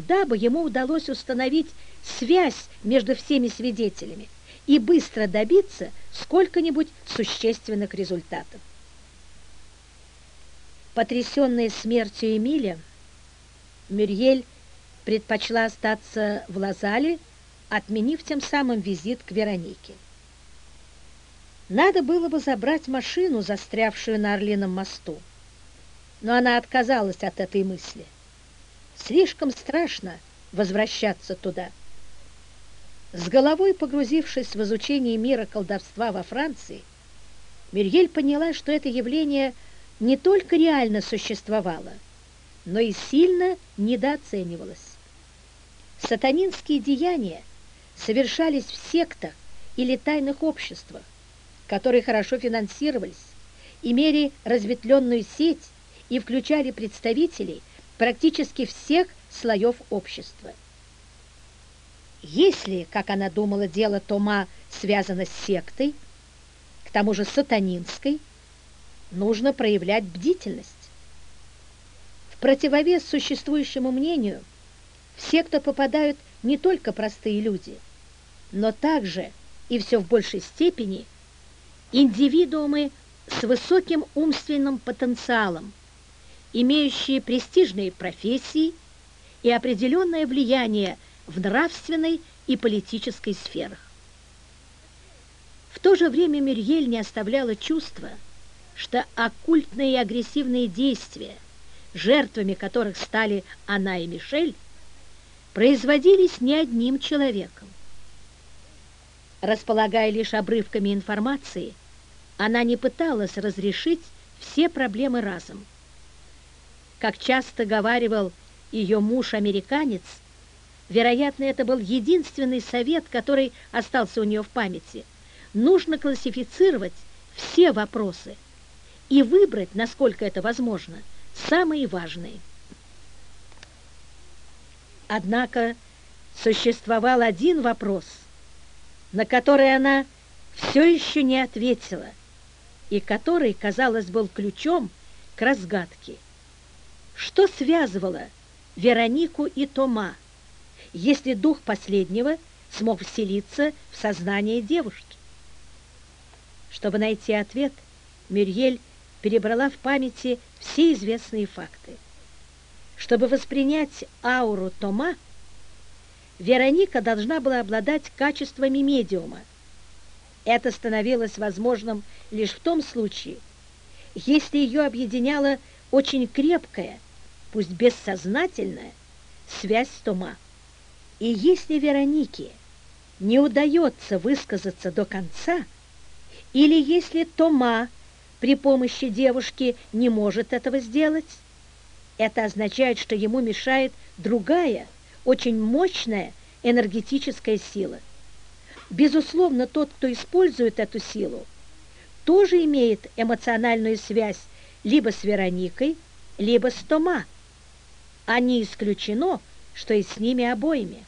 тогда бы ему удалось установить связь между всеми свидетелями и быстро добиться сколько-нибудь существенных результатов. Потрясенная смертью Эмиля, Мюрьель предпочла остаться в Лазале, отменив тем самым визит к Веронике. Надо было бы забрать машину, застрявшую на Орлином мосту, но она отказалась от этой мысли. Слишком страшно возвращаться туда. С головой погрузившись в изучение мира колдовства во Франции, Мюрьель поняла, что это явление не только реально существовало, но и сильно недооценивалось. Сатанинские деяния совершались в сектах или тайных обществах, которые хорошо финансировались, имели разветвленную сеть и включали представителей практически всех слоев общества. Если, как она думала, дело Тома связано с сектой, к тому же сатанинской, нужно проявлять бдительность. В противовес существующему мнению, в секту попадают не только простые люди, но также, и все в большей степени, индивидуумы с высоким умственным потенциалом, имеющие престижные профессии и определенное влияние в нравственной и политической сферах. В то же время Мюрьель не оставляла чувства, что оккультные и агрессивные действия, жертвами которых стали она и Мишель, производились не одним человеком. Располагая лишь обрывками информации, она не пыталась разрешить все проблемы разом. Как часто говаривал ее муж-американец, вероятно, это был единственный совет, который остался у нее в памяти. Нужно классифицировать все вопросы и выбрать, насколько это возможно, самые важные. Однако существовал один вопрос, на который она все еще не ответила, и который, казалось, был ключом к разгадке. Что связывало Веронику и Тома, если дух последнего смог вселиться в сознание девушки? Чтобы найти ответ, Мюрьель перебрала в памяти все известные факты. Чтобы воспринять ауру Тома, Вероника должна была обладать качествами медиума. Это становилось возможным лишь в том случае, если ее объединяла очень крепкая, пусть бессознательная, связь с Тома. И если Веронике не удается высказаться до конца, или если Тома при помощи девушки не может этого сделать, это означает, что ему мешает другая, очень мощная энергетическая сила. Безусловно, тот, кто использует эту силу, тоже имеет эмоциональную связь либо с Вероникой, либо с Тома, а не исключено, что и с ними обоими.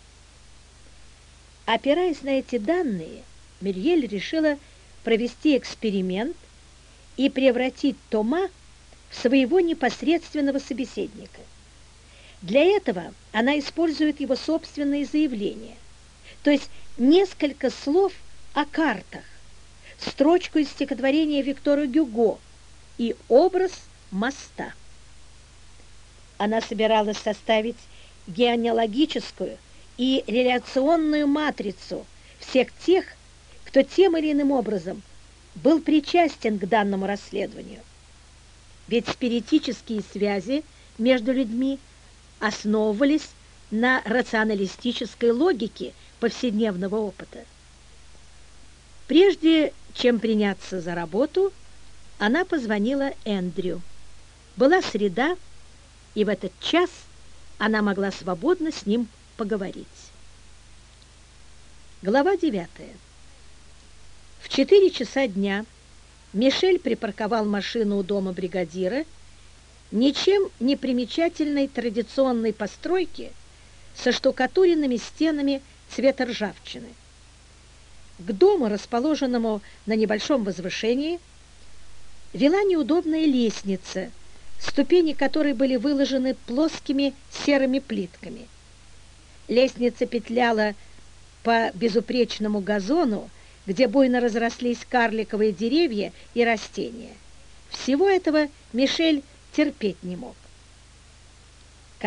Опираясь на эти данные, Мюрьель решила провести эксперимент и превратить Тома в своего непосредственного собеседника. Для этого она использует его собственные заявления, то есть несколько слов о картах, строчку из стихотворения Виктора Гюго и образ моста. Она собиралась составить генеалогическую и реляционную матрицу всех тех, кто тем или иным образом был причастен к данному расследованию. Ведь спиритические связи между людьми основывались на рационалистической логике повседневного опыта. Прежде чем приняться за работу, она позвонила Эндрю. Была среда, и в этот час она могла свободно с ним поговорить. Глава 9. В 4 часа дня Мишель припарковал машину у дома бригадира, ничем не примечательной традиционной постройки со штукатуренными стенами цвета ржавчины. К дому, расположенному на небольшом возвышении, вела неудобная лестница, ступени которой были выложены плоскими серыми плитками. Лестница петляла по безупречному газону, где буйно разрослись карликовые деревья и растения. Всего этого Мишель терпеть не мог.